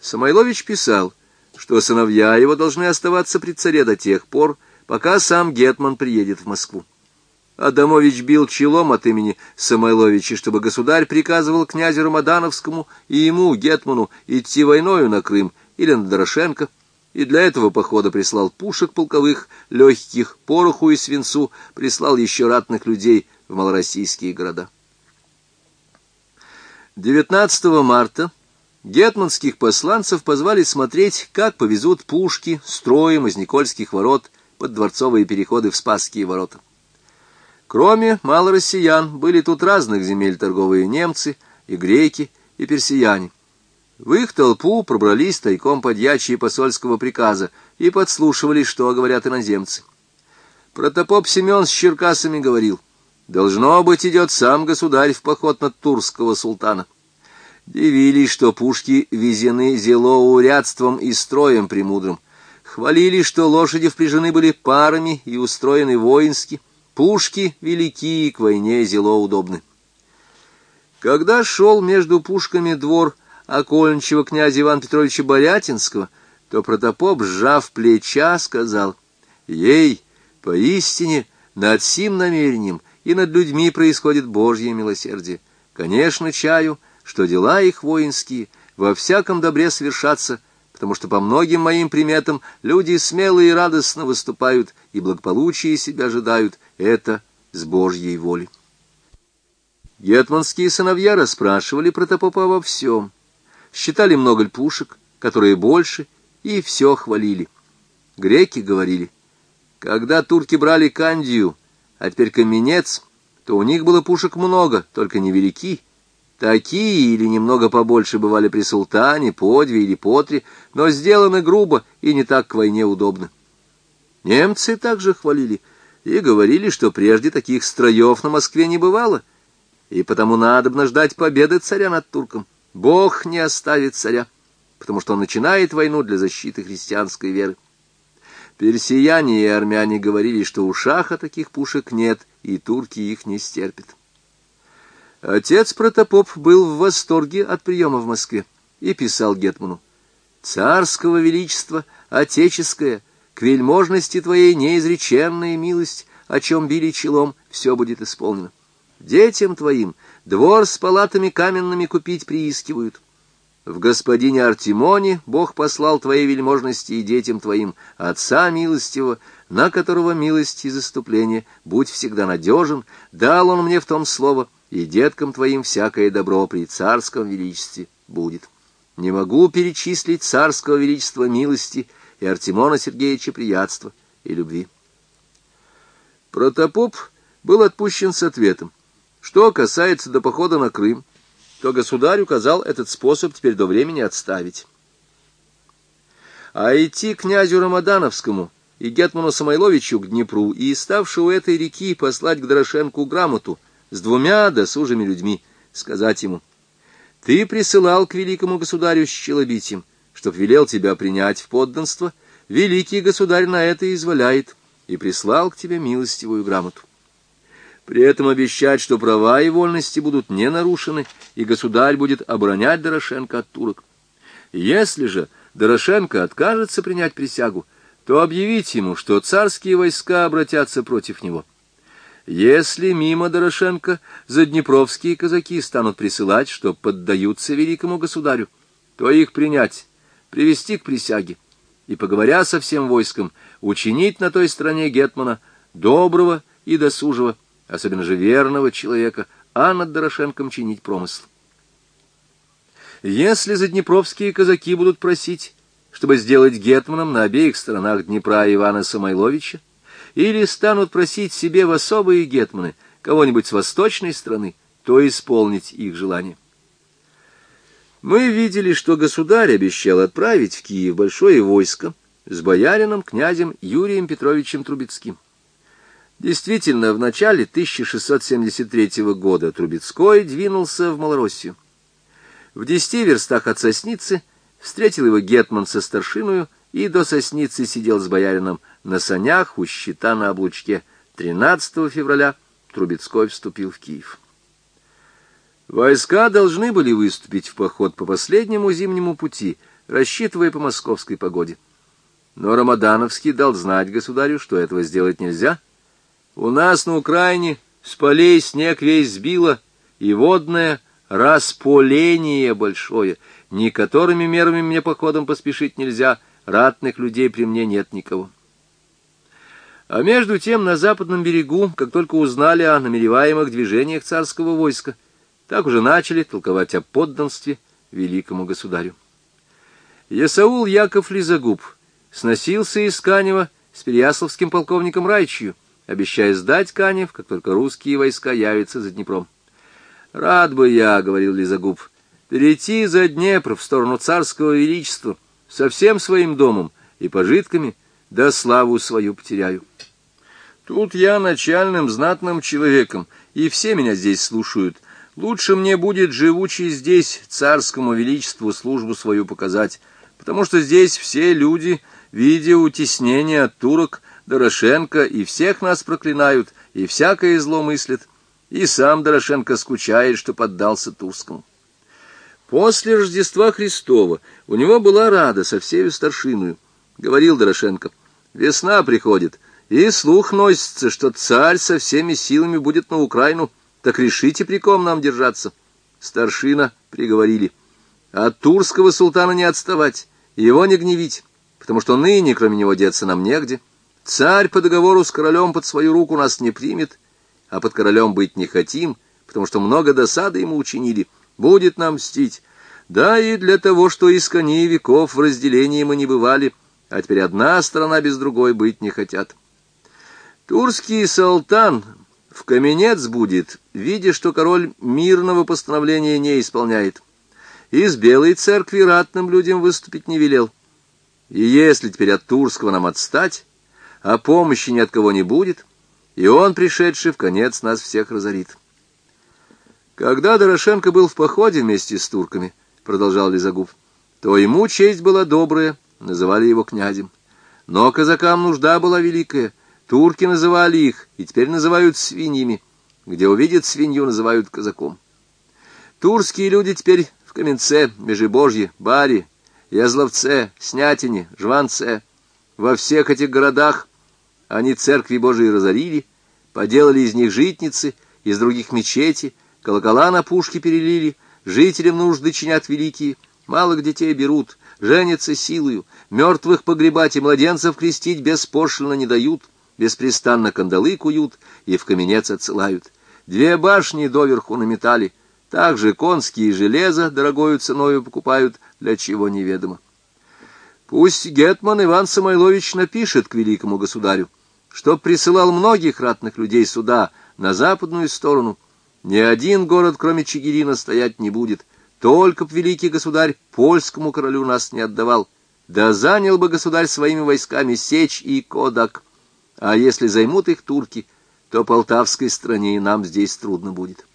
Самойлович писал, что сыновья его должны оставаться при царе до тех пор, пока сам гетман приедет в Москву. Адамович бил челом от имени Самойловича, чтобы государь приказывал князю Рамадановскому и ему, гетману, идти войною на Крым или на Дорошенко, и для этого похода прислал пушек полковых, легких, пороху и свинцу, прислал еще ратных людей в малороссийские города. 19 марта гетманских посланцев позвали смотреть, как повезут пушки строем из Никольских ворот под дворцовые переходы в Спасские ворота. Кроме малороссиян, были тут разных земель торговые немцы, и греки, и персияне. В их толпу пробрались тайком подьячие посольского приказа и подслушивали, что говорят иноземцы. Протопоп Семен с черкасами говорил: «Должно быть, идет сам государь в поход на турского султана». Дивились, что пушки везены зелоурядством и строем премудрым. Хвалили, что лошади впряжены были парами и устроены воински. Пушки велики, к войне зело удобны. Когда шел между пушками двор окольничего князя Ивана Петровича Борятинского, то протопоп, сжав плеча, сказал: «Ей, поистине, над сим намерением и над людьми происходит Божье милосердие. Конечно, чаю, что дела их воинские во всяком добре совершатся, потому что по многим моим приметам люди смело и радостно выступают и благополучие себя ожидают. Это с Божьей воли». Гетманские сыновья расспрашивали протопопа обо всем. Считали много ли пушек, которые больше, и все хвалили. Греки говорили: когда турки брали Кандию, а теперь Каменец, то у них было пушек много, только невелики. Такие или немного побольше бывали при султане, по две или по три, но сделаны грубо и не так к войне удобно. Немцы также хвалили и говорили, что прежде таких строев на Москве не бывало, и потому надобно ждать победы царя над турком. Бог не оставит царя, потому что он начинает войну для защиты христианской веры. Персияне и армяне говорили, что у шаха таких пушек нет, и турки их не стерпят. Отец протопоп был в восторге от приема в Москве и писал гетману: «Царского величества, отеческая, к вельможности твоей неизреченная милость, о чем били челом, все будет исполнено. Детям твоим двор с палатами каменными купить приискивают. В господине Артемоне Бог послал твоей вельможности и детям твоим отца милостивого, на которого милость и заступление, будь всегда надежен, дал он мне в том слово, и деткам твоим всякое добро при царском величестве будет. Не могу перечислить царского величества милости и Артемона Сергеевича приятства и любви». Протопоп был отпущен с ответом: что касается до похода на Крым, то государь указал этот способ теперь до времени отставить. А идти князю Рамадановскому и гетману Самойловичу к Днепру и, ставшую у этой реки, послать к Дорошенку грамоту с 2 досужими людьми, сказать ему: «Ты присылал к великому государю с челобитием, чтоб велел тебя принять в подданство, великий государь на это изволяет, и прислал к тебе милостивую грамоту. При этом обещать, что права и вольности будут не нарушены, и государь будет оборонять Дорошенко от турок. Если же Дорошенко откажется принять присягу, то объявить ему, что царские войска обратятся против него. Если мимо Дорошенко заднепровские казаки станут присылать, что поддаются великому государю, то их принять, привести к присяге и, поговоря со всем войском, учинить на той стороне гетмана доброго и досужего, особенно же верного человека, а над Дорошенком чинить промысл. Если заднепровские казаки будут просить, чтобы сделать гетманом на обеих сторонах Днепра Ивана Самойловича, или станут просить себе в особые гетманы кого-нибудь с восточной страны, то исполнить их желание. Мы видели, что государь обещал отправить в Киев большое войско с боярином князем Юрием Петровичем Трубецким. Действительно, в начале 1673 года Трубецкой двинулся в Малороссию. В 10 верстах от Сосницы встретил его гетман со старшиною и до Сосницы сидел с боярином на санях у щита на облучке. 13 февраля Трубецкой вступил в Киев. Войска должны были выступить в поход по последнему зимнему пути рассчитывая по московской погоде. Но Рамадановский дал знать государю, что этого сделать нельзя. У нас на Украине с полей снег весь сбило, и водное располение большое. Ни которыми мерами мне походом поспешить нельзя, ратных людей при мне нет никого. А между тем на западном берегу, как только узнали о намереваемых движениях царского войска, так уже начали толковать о подданстве великому государю. Есаул Яков Лизагуб сносился из Канева с переяславским полковником Райчью, обещая сдать Канев, как только русские войска явятся за Днепром. «Рад бы я, — говорил Лизагуб, — перейти за Днепр в сторону царского величества со всем своим домом и пожитками, да славу свою потеряю. Тут я начальным знатным человеком, и все меня здесь слушают. Лучше мне будет, живучи здесь, царскому величеству службу свою показать, потому что здесь все люди, видя утеснение от турок, Дорошенко, и всех нас проклинают, и всякое зло мыслят, и сам Дорошенко скучает, что поддался турскому». После Рождества Христова у него была рада со всею старшиною. Говорил Дорошенко: «Весна приходит, и слух носится, что царь со всеми силами будет на Украину, так решите, при ком нам держаться». Старшина приговорили: «От турского султана не отставать, его не гневить, потому что ныне, кроме него, деться нам негде. Царь по договору с королем под свою руку нас не примет, а под королем быть не хотим, потому что много досады ему учинили, будет нам мстить. Да и для того, что искони веков в разделении мы не бывали, а теперь одна страна без другой быть не хотят. Турский султан в каменец будет, видя, что король мирного постановления не исполняет. Из Белой церкви ратным людям выступить не велел. И если теперь от турского нам отстать, а помощи ни от кого не будет, и он, пришедший в конец, нас всех разорит». Когда Дорошенко был в походе вместе с турками, продолжал Лизагуб, то ему честь была добрая, называли его князем. Но казакам нужда была великая, турки называли их, и теперь называют свиньями. Где увидят свинью, называют казаком. Турские люди теперь в Каменце, Межибожье, Баре, Язловце, Снятине, Жванце. Во всех этих городах они церкви Божии разорили, поделали из них житницы, из других мечети, колокола на пушки перелили, жителям нужды чинят великие, малых детей берут, женятся силою, мертвых погребать и младенцев крестить беспошлино не дают, беспрестанно кандалы куют и в каменец отсылают. 2 башни доверху наметали, также конские железо дорогою ценою покупают, для чего неведомо. Пусть гетман Иван Самойлович напишет к великому государю, чтоб присылал многих ратных людей сюда, на западную сторону. Ни один город, кроме Чигирина, стоять не будет. Только б великий государь польскому королю нас не отдавал. Да занял бы государь своими войсками Сечь и Кодак. А если займут их турки, то полтавской стране и нам здесь трудно будет.